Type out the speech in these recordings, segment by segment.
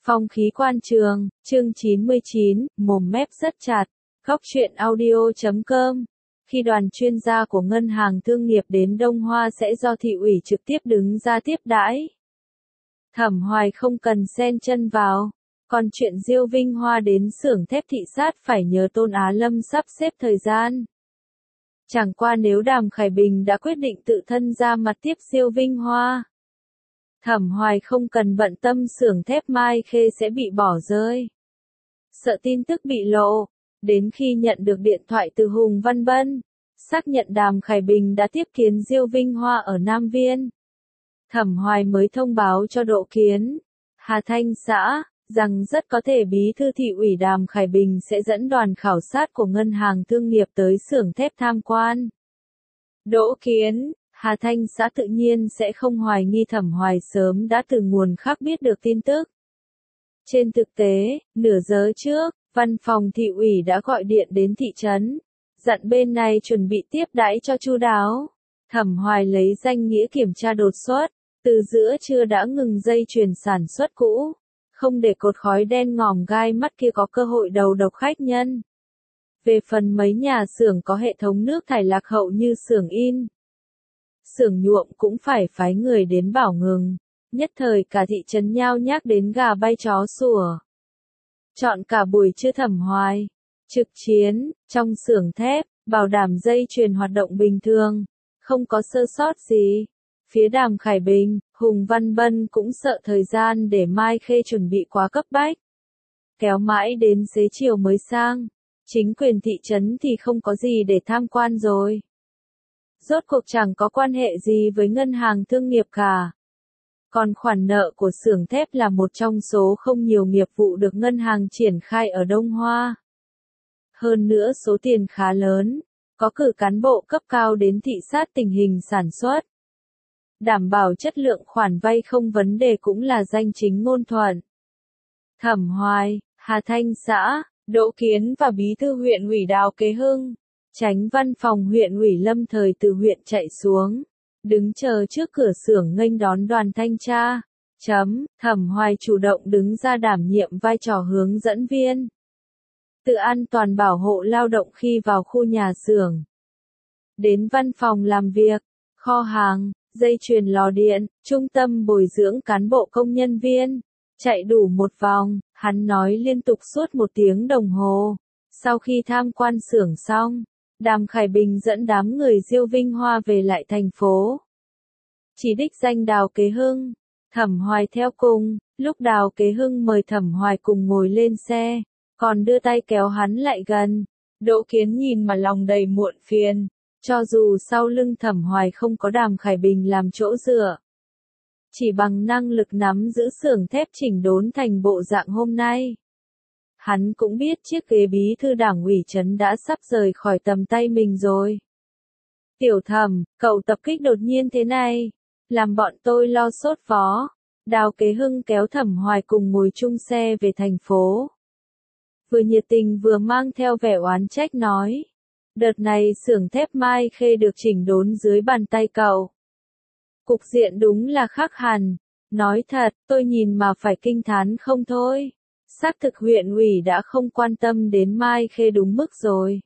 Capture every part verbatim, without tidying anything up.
Phong khí quan trường, chương chín mươi chín, mồm mép rất chặt. Góc truyện audio chấm com. Khi đoàn chuyên gia của Ngân hàng Thương nghiệp đến Đông Hoa sẽ do thị ủy trực tiếp đứng ra tiếp đãi. Thẩm Hoài không cần xen chân vào. Còn chuyện Diêu Vinh Hoa đến xưởng thép thị sát phải nhờ Tôn Á Lâm sắp xếp thời gian. Chẳng qua nếu Đàm Khải Bình đã quyết định tự thân ra mặt tiếp Diêu Vinh Hoa, Thẩm Hoài không cần bận tâm xưởng thép Mai Khê sẽ bị bỏ rơi. Sợ tin tức bị lộ, đến khi nhận được điện thoại từ Hùng Văn Bân, xác nhận Đàm Khải Bình đã tiếp kiến Diêu Vinh Hoa ở Nam Viên, Thẩm Hoài mới thông báo cho Đỗ Kiến, Hà Thanh xã, rằng rất có thể bí thư thị ủy Đàm Khải Bình sẽ dẫn đoàn khảo sát của Ngân hàng Thương nghiệp tới xưởng thép tham quan. Đỗ Kiến, Hà Thanh xã tự nhiên sẽ không hoài nghi Thẩm Hoài sớm đã từ nguồn khác biết được tin tức. Trên thực tế, nửa giờ trước, văn phòng thị ủy đã gọi điện đến thị trấn, dặn bên này chuẩn bị tiếp đãi cho chu đáo. Thẩm Hoài lấy danh nghĩa kiểm tra đột xuất, từ giữa trưa đã ngừng dây chuyền sản xuất cũ, không để cột khói đen ngòm gai mắt kia có cơ hội đầu độc khách nhân. Về phần mấy nhà xưởng có hệ thống nước thải lạc hậu như xưởng in, xưởng nhuộm cũng phải phái người đến bảo ngừng, nhất thời cả thị trấn nhao nhác đến gà bay chó sủa. Chọn cả buổi trưa Thẩm Hoài trực chiến trong xưởng thép, bảo đảm dây chuyền hoạt động bình thường, không có sơ sót gì. Phía Đàm Khải Bình, Hùng Văn Bân cũng sợ thời gian để Mai Khê chuẩn bị quá cấp bách. Kéo mãi đến xế chiều mới sang, chính quyền thị trấn thì không có gì để tham quan rồi. Rốt cuộc chẳng có quan hệ gì với Ngân hàng Thương nghiệp cả. Còn khoản nợ của xưởng thép là một trong số không nhiều nghiệp vụ được ngân hàng triển khai ở Đông Hoa. Hơn nữa số tiền khá lớn, có cử cán bộ cấp cao đến thị sát tình hình sản xuất. Đảm bảo chất lượng khoản vay không vấn đề cũng là danh chính ngôn thuận. Thẩm Hoài, Hà Thanh xã, Đỗ Kiến và bí thư huyện ủy Đào Kế Hưng, chánh văn phòng huyện ủy lâm thời từ huyện chạy xuống, đứng chờ trước cửa xưởng nghênh đón đoàn thanh tra. Chấm, Thẩm Hoài chủ động đứng ra đảm nhiệm vai trò hướng dẫn viên, tự an toàn bảo hộ lao động khi vào khu nhà xưởng. Đến văn phòng làm việc, kho hàng, dây chuyền lò điện, trung tâm bồi dưỡng cán bộ công nhân viên, chạy đủ một vòng, hắn nói liên tục suốt một tiếng đồng hồ. Sau khi tham quan xưởng xong, Đàm Khải Bình dẫn đám người Diêu Vinh Hoa về lại thành phố. Chỉ đích danh Đào Kế Hưng, Thẩm Hoài theo cùng, lúc Đào Kế Hưng mời Thẩm Hoài cùng ngồi lên xe, còn đưa tay kéo hắn lại gần. Đỗ Kiến nhìn mà lòng đầy muộn phiền, cho dù sau lưng Thẩm Hoài không có Đàm Khải Bình làm chỗ dựa, chỉ bằng năng lực nắm giữ xưởng thép chỉnh đốn thành bộ dạng hôm nay, hắn cũng biết chiếc ghế bí thư đảng ủy trấn đã sắp rời khỏi tầm tay mình rồi. Tiểu Thẩm, cậu tập kích đột nhiên thế này, làm bọn tôi lo sốt vó. Đào Kế Hưng kéo Thẩm Hoài cùng ngồi chung xe về thành phố. Vừa nhiệt tình vừa mang theo vẻ oán trách nói. Đợt này xưởng thép Mai Khê được chỉnh đốn dưới bàn tay cậu. Cục diện đúng là khác hẳn. Nói thật, tôi nhìn mà phải kinh thán không thôi. Xác thực huyện ủy đã không quan tâm đến Mai Khê đúng mức rồi.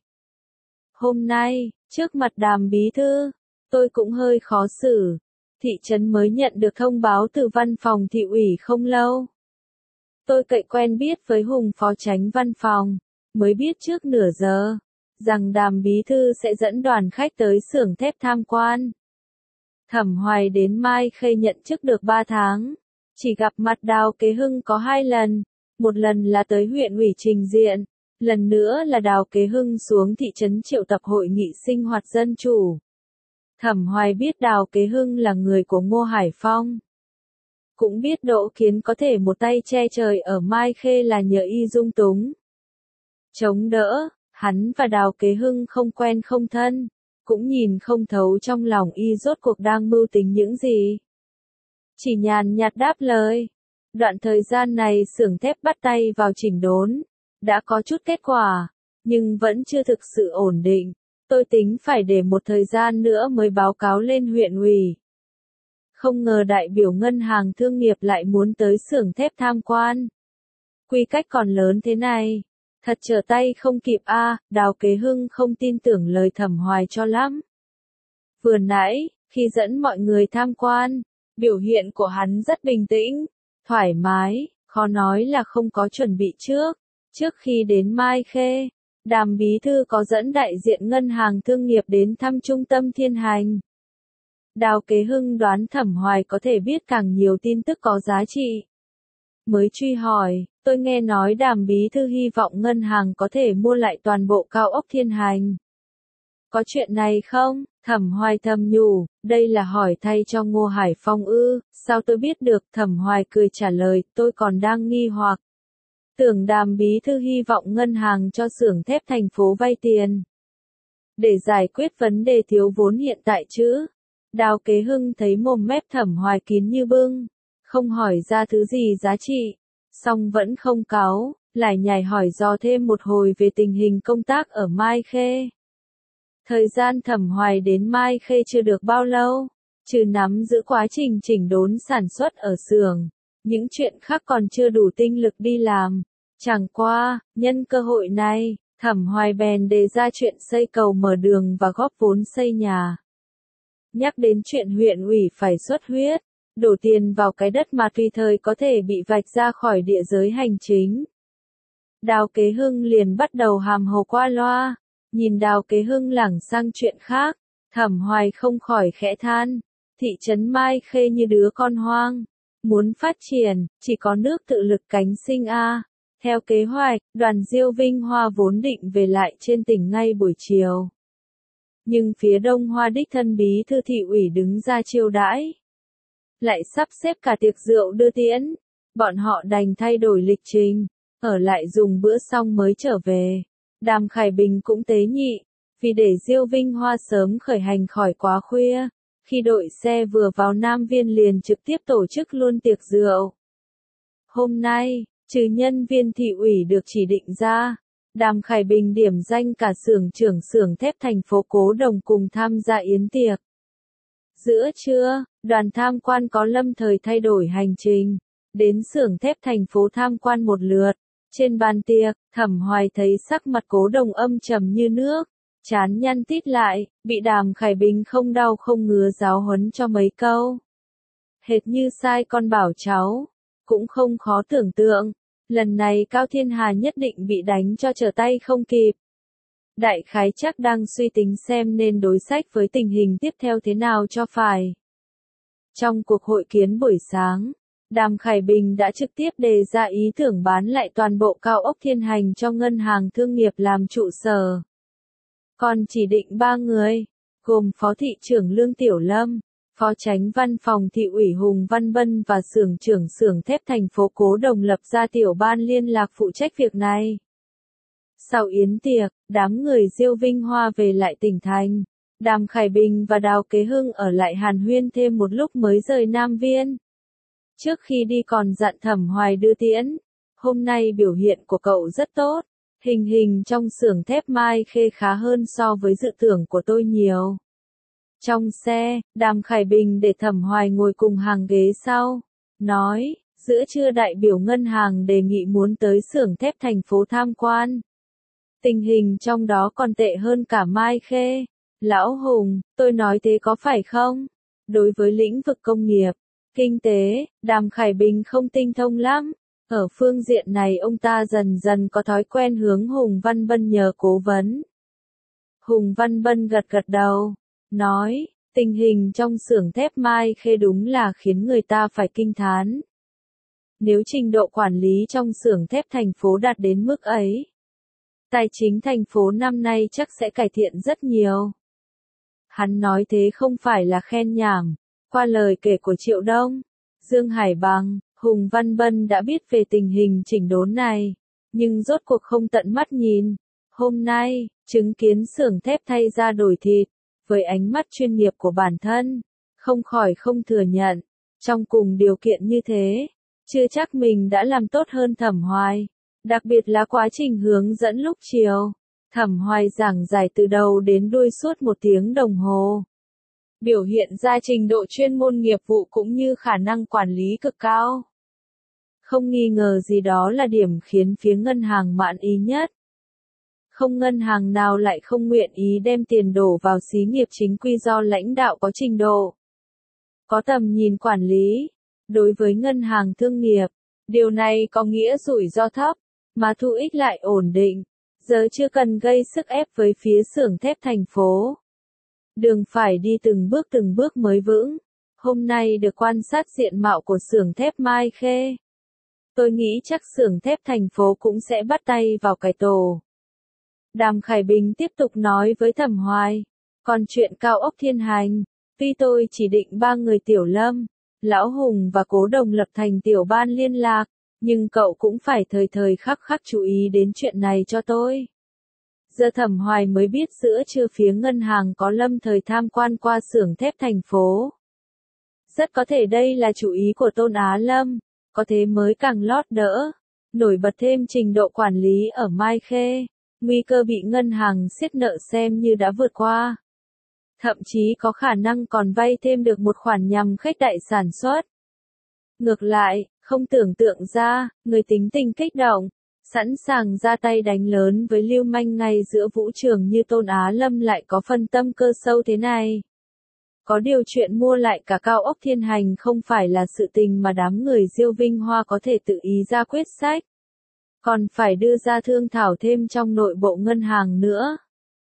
Hôm nay, trước mặt Đàm bí thư, tôi cũng hơi khó xử. Thị trấn mới nhận được thông báo từ văn phòng thị ủy không lâu. Tôi cậy quen biết với Hùng phó chánh văn phòng, mới biết trước nửa giờ, rằng Đàm bí thư sẽ dẫn đoàn khách tới xưởng thép tham quan. Thẩm Hoài đến Mai Khê nhận chức được ba tháng, chỉ gặp mặt Đào Kế Hưng có hai lần, một lần là tới huyện ủy trình diện, lần nữa là Đào Kế Hưng xuống thị trấn triệu tập hội nghị sinh hoạt dân chủ. Thẩm Hoài biết Đào Kế Hưng là người của Ngô Hải Phong, cũng biết Đỗ Kiến có thể một tay che trời ở Mai Khê là nhờ y dung túng chống đỡ. Hắn và Đào Kế Hưng không quen không thân, cũng nhìn không thấu trong lòng y rốt cuộc đang mưu tính những gì. Chỉ nhàn nhạt đáp lời. Đoạn thời gian này xưởng thép bắt tay vào chỉnh đốn, đã có chút kết quả, nhưng vẫn chưa thực sự ổn định. Tôi tính phải để một thời gian nữa mới báo cáo lên huyện ủy. Không ngờ đại biểu Ngân hàng Thương nghiệp lại muốn tới xưởng thép tham quan. Quy cách còn lớn thế này. Thật trở tay không kịp a. À, Đào Kế Hưng không tin tưởng lời Thẩm Hoài cho lắm. Vừa nãy, khi dẫn mọi người tham quan, biểu hiện của hắn rất bình tĩnh, thoải mái, khó nói là không có chuẩn bị trước. Trước khi đến Mai Khê, Đàm bí thư có dẫn đại diện ngân hàng thương nghiệp đến thăm trung tâm Thiên Hành. Đào Kế Hưng đoán Thẩm Hoài có thể biết càng nhiều tin tức có giá trị. Mới truy hỏi, tôi nghe nói Đàm bí thư hy vọng ngân hàng có thể mua lại toàn bộ cao ốc Thiên Hành. Có chuyện này không? Thẩm Hoài thầm nhủ, đây là hỏi thay cho Ngô Hải Phong ư, sao tôi biết được? Thẩm Hoài cười trả lời, tôi còn đang nghi hoặc. Tưởng Đàm bí thư hy vọng ngân hàng cho xưởng thép thành phố vay tiền. Để giải quyết vấn đề thiếu vốn hiện tại chứ. Đào Kế Hưng thấy mồm mép Thẩm Hoài kín như bưng, không hỏi ra thứ gì giá trị, song vẫn không cáu, lại nhảy hỏi dò thêm một hồi về tình hình công tác ở Mai Khê. Thời gian Thẩm Hoài đến Mai Khê chưa được bao lâu, trừ nắm giữ quá trình chỉnh đốn sản xuất ở xưởng, những chuyện khác còn chưa đủ tinh lực đi làm. Chẳng qua, nhân cơ hội này, Thẩm Hoài bèn đề ra chuyện xây cầu mở đường và góp vốn xây nhà. Nhắc đến chuyện huyện ủy phải xuất huyết, đổ tiền vào cái đất mà tùy thời có thể bị vạch ra khỏi địa giới hành chính. Đào Kế Hưng liền bắt đầu hàm hồ qua loa, nhìn Đào Kế Hưng lảng sang chuyện khác, Thẩm Hoài không khỏi khẽ than, thị trấn Mai Khê như đứa con hoang, muốn phát triển, chỉ có nước tự lực cánh sinh a. À. Theo kế hoạch, đoàn Diêu Vinh Hoa vốn định về lại trên tỉnh ngay buổi chiều. Nhưng phía Đông Hoa đích thân bí thư thị ủy đứng ra chiêu đãi. Lại sắp xếp cả tiệc rượu đưa tiễn. Bọn họ đành thay đổi lịch trình, ở lại dùng bữa xong mới trở về. Đàm Khải Bình cũng tế nhị, vì để Diêu Vinh Hoa sớm khởi hành khỏi quá khuya. Khi đội xe vừa vào Nam Viên liền trực tiếp tổ chức luôn tiệc rượu. Hôm nay, trừ nhân viên thị ủy được chỉ định ra, Đàm Khải Bình điểm danh cả xưởng trưởng xưởng thép thành phố Cố Đồng cùng tham gia yến tiệc. Giữa trưa, đoàn tham quan có lâm thời thay đổi hành trình, đến xưởng thép thành phố tham quan một lượt. Trên bàn tiệc, Thẩm Hoài thấy sắc mặt Cố Đồng âm trầm như nước, trán nhăn tít lại, bị Đàm Khải Bình không đau không ngứa giáo huấn cho mấy câu. Hệt như sai con bảo cháu, cũng không khó tưởng tượng, lần này Cao Thiên Hà nhất định bị đánh cho trở tay không kịp. Đại khái chắc đang suy tính xem nên đối sách với tình hình tiếp theo thế nào cho phải. Trong cuộc hội kiến buổi sáng, Đàm Khải Bình đã trực tiếp đề ra ý tưởng bán lại toàn bộ cao ốc Thiên Hành cho ngân hàng thương nghiệp làm trụ sở. Còn chỉ định ba người, gồm Phó Thị trưởng Lương Tiểu Lâm, Phó Chánh Văn phòng Thị ủy Hùng Văn Bân và xưởng trưởng xưởng thép thành phố Cố Đồng lập ra tiểu ban liên lạc phụ trách việc này. Sau yến tiệc, đám người Diêu Vinh Hoa về lại tỉnh thành. Đàm Khải Bình và Đào Kế Hưng ở lại hàn huyên thêm một lúc mới rời Nam Viên. Trước khi đi còn dặn Thẩm Hoài đưa tiễn. Hôm nay biểu hiện của cậu rất tốt. Hình hình trong xưởng thép Mai Khê khá hơn so với dự tưởng của tôi nhiều. Trong xe, Đàm Khải Bình để Thẩm Hoài ngồi cùng hàng ghế sau. Nói, giữa trưa đại biểu ngân hàng đề nghị muốn tới xưởng thép thành phố tham quan. Tình hình trong đó còn tệ hơn cả Mai Khê. Lão Hùng, tôi nói thế có phải không? Đối với lĩnh vực công nghiệp, kinh tế, Đàm Khải Bình không tinh thông lắm. Ở phương diện này ông ta dần dần có thói quen hướng Hùng Văn Bân nhờ cố vấn. Hùng Văn Bân gật gật đầu, nói, tình hình trong xưởng thép Mai Khê đúng là khiến người ta phải kinh thán. Nếu trình độ quản lý trong xưởng thép thành phố đạt đến mức ấy, tài chính thành phố năm nay chắc sẽ cải thiện rất nhiều. Hắn nói thế không phải là khen nhảm, qua lời kể của Triệu Đông, Dương Hải Bằng, Hùng Văn Bân đã biết về tình hình chỉnh đốn này, nhưng rốt cuộc không tận mắt nhìn. Hôm nay, chứng kiến xưởng thép thay ra đổi thịt, với ánh mắt chuyên nghiệp của bản thân, không khỏi không thừa nhận, trong cùng điều kiện như thế, chưa chắc mình đã làm tốt hơn Thẩm Hoài, đặc biệt là quá trình hướng dẫn lúc chiều. Thẩm Hoài giảng giải từ đầu đến đuôi suốt một tiếng đồng hồ. Biểu hiện ra trình độ chuyên môn nghiệp vụ cũng như khả năng quản lý cực cao. Không nghi ngờ gì đó là điểm khiến phía ngân hàng mãn ý nhất. Không ngân hàng nào lại không nguyện ý đem tiền đổ vào xí nghiệp chính quy do lãnh đạo có trình độ, có tầm nhìn quản lý. Đối với ngân hàng thương nghiệp, điều này có nghĩa rủi ro thấp, mà thu ích lại ổn định, giờ chưa cần gây sức ép với phía xưởng thép thành phố. Đường phải đi từng bước từng bước mới vững. Hôm nay được quan sát diện mạo của xưởng thép Mai Khê. Tôi nghĩ chắc xưởng thép thành phố cũng sẽ bắt tay vào cải tổ. Đàm Khải Bình tiếp tục nói với Thẩm Hoài. Còn chuyện cao ốc Thiên Hành, tuy tôi chỉ định ba người Tiểu Lâm, Lão Hùng và Cố Đồng lập thành tiểu ban liên lạc, nhưng cậu cũng phải thời thời khắc khắc chú ý đến chuyện này cho tôi. Giờ Thẩm Hoài mới biết giữa trưa phía ngân hàng có lâm thời tham quan qua xưởng thép thành phố. Rất có thể đây là chủ ý của Tôn Á Lâm, có thế mới càng lót đỡ, nổi bật thêm trình độ quản lý ở Mai Khê, nguy cơ bị ngân hàng siết nợ xem như đã vượt qua. Thậm chí có khả năng còn vay thêm được một khoản nhằm khuếch đại sản xuất. Ngược lại, không tưởng tượng ra, người tính tình kích động, sẵn sàng ra tay đánh lớn với lưu manh ngay giữa vũ trường như Tôn Á Lâm lại có phân tâm cơ sâu thế này. Có điều chuyện mua lại cả cao ốc Thiên Hành không phải là sự tình mà đám người Diêu Vinh Hoa có thể tự ý ra quyết sách. Còn phải đưa ra thương thảo thêm trong nội bộ ngân hàng nữa.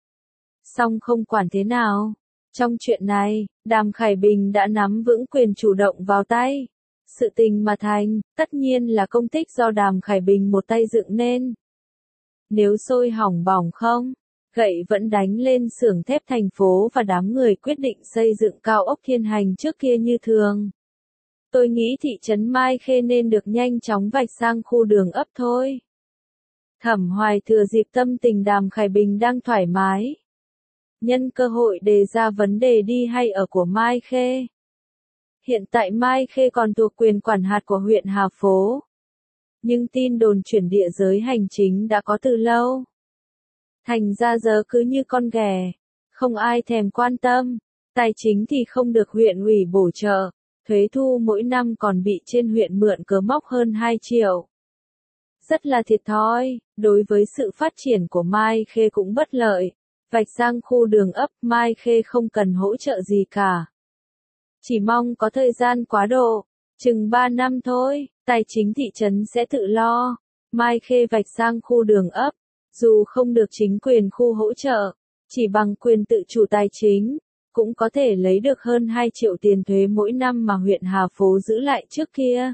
Song không quản thế nào. Trong chuyện này, Đàm Khải Bình đã nắm vững quyền chủ động vào tay. Sự tình mà thành, tất nhiên là công tích do Đàm Khải Bình một tay dựng nên. Nếu sôi hỏng bỏng không, gậy vẫn đánh lên xưởng thép thành phố và đám người quyết định xây dựng cao ốc Thiên Hành trước kia như thường. Tôi nghĩ thị trấn Mai Khê nên được nhanh chóng vạch sang khu đường ấp thôi. Thẩm Hoài thừa dịp tâm tình Đàm Khải Bình đang thoải mái. Nhân cơ hội đề ra vấn đề đi hay ở của Mai Khê. Hiện tại Mai Khê còn thuộc quyền quản hạt của huyện Hà Phố. Nhưng tin đồn chuyển địa giới hành chính đã có từ lâu. Thành ra giờ cứ như con ghẻ, không ai thèm quan tâm, tài chính thì không được huyện ủy bổ trợ, thuế thu mỗi năm còn bị trên huyện mượn cớ móc hơn hai triệu. Rất là thiệt thòi, đối với sự phát triển của Mai Khê cũng bất lợi, vạch sang khu đường ấp Mai Khê không cần hỗ trợ gì cả. Chỉ mong có thời gian quá độ, chừng ba năm thôi, tài chính thị trấn sẽ tự lo, Mai Khê vạch sang khu đường ấp. Dù không được chính quyền khu hỗ trợ, chỉ bằng quyền tự chủ tài chính, cũng có thể lấy được hơn hai triệu tiền thuế mỗi năm mà huyện Hà Phố giữ lại trước kia.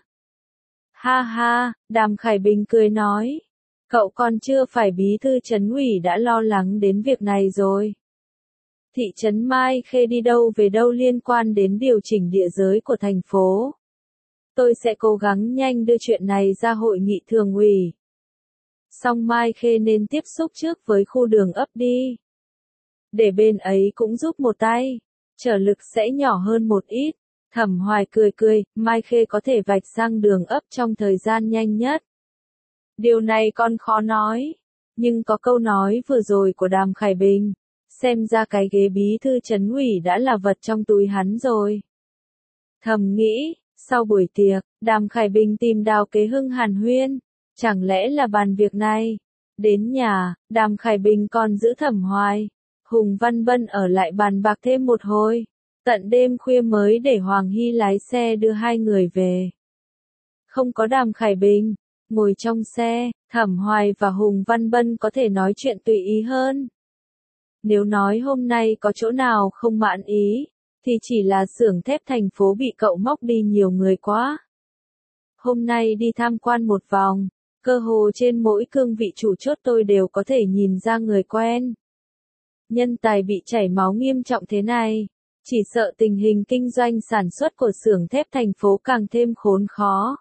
Ha ha, Đàm Khải Bình cười nói. Cậu còn chưa phải bí thư trấn ủy đã lo lắng đến việc này rồi. Thị trấn Mai Khê đi đâu về đâu liên quan đến điều chỉnh địa giới của thành phố. Tôi sẽ cố gắng nhanh đưa chuyện này ra hội nghị thường ủy. Song Mai Khê nên tiếp xúc trước với khu đường ấp đi. Để bên ấy cũng giúp một tay, trở lực sẽ nhỏ hơn một ít. Thẩm Hoài cười cười, Mai Khê có thể vạch sang đường ấp trong thời gian nhanh nhất. Điều này còn khó nói, nhưng có câu nói vừa rồi của Đàm Khải Bình, xem ra cái ghế bí thư trấn ủy đã là vật trong túi hắn rồi. Thầm nghĩ, sau buổi tiệc, Đàm Khải Bình tìm Đào Kế Hưng hàn huyên. Chẳng lẽ là bàn việc này? Đến nhà, Đàm Khải Bình còn giữ Thẩm Hoài, Hùng Văn Bân ở lại bàn bạc thêm một hồi. Tận đêm khuya mới để Hoàng Hy lái xe đưa hai người về. Không có Đàm Khải Bình, ngồi trong xe, Thẩm Hoài và Hùng Văn Bân có thể nói chuyện tùy ý hơn. Nếu nói hôm nay có chỗ nào không mãn ý, thì chỉ là xưởng thép thành phố bị cậu móc đi nhiều người quá. Hôm nay đi tham quan một vòng, cơ hồ trên mỗi cương vị chủ chốt tôi đều có thể nhìn ra người quen. Nhân tài bị chảy máu nghiêm trọng thế này, chỉ sợ tình hình kinh doanh sản xuất của xưởng thép thành phố càng thêm khốn khó.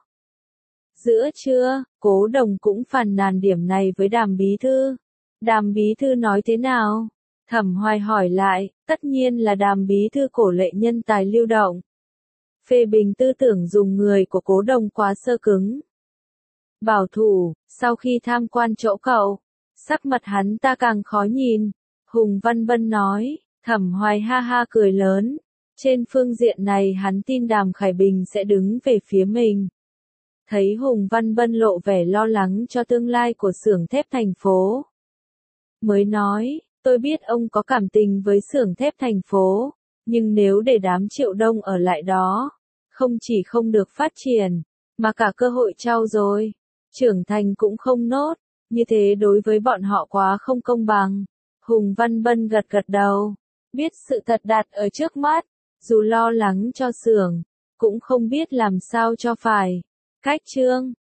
Giữa trưa, Cố Đồng cũng phàn nàn điểm này với Đàm bí thư. Đàm bí thư nói thế nào? Thẩm Hoài hỏi lại, tất nhiên là Đàm bí thư cổ lệ nhân tài lưu động. Phê bình tư tưởng dùng người của Cố Đồng quá sơ cứng. Bảo thủ, sau khi tham quan chỗ cậu, sắc mặt hắn ta càng khó nhìn. Hùng Văn Bân nói, Thẩm Hoài ha ha cười lớn. Trên phương diện này hắn tin Đàm Khải Bình sẽ đứng về phía mình. Thấy Hùng Văn Bân lộ vẻ lo lắng cho tương lai của xưởng thép thành phố. Mới nói, tôi biết ông có cảm tình với xưởng thép thành phố, nhưng nếu để đám Triệu Đông ở lại đó, không chỉ không được phát triển, mà cả cơ hội trau dồi, trưởng thành cũng không nốt, như thế đối với bọn họ quá không công bằng. Hùng Văn Bân gật gật đầu, biết sự thật đặt ở trước mắt, dù lo lắng cho xưởng, cũng không biết làm sao cho phải. Cách chương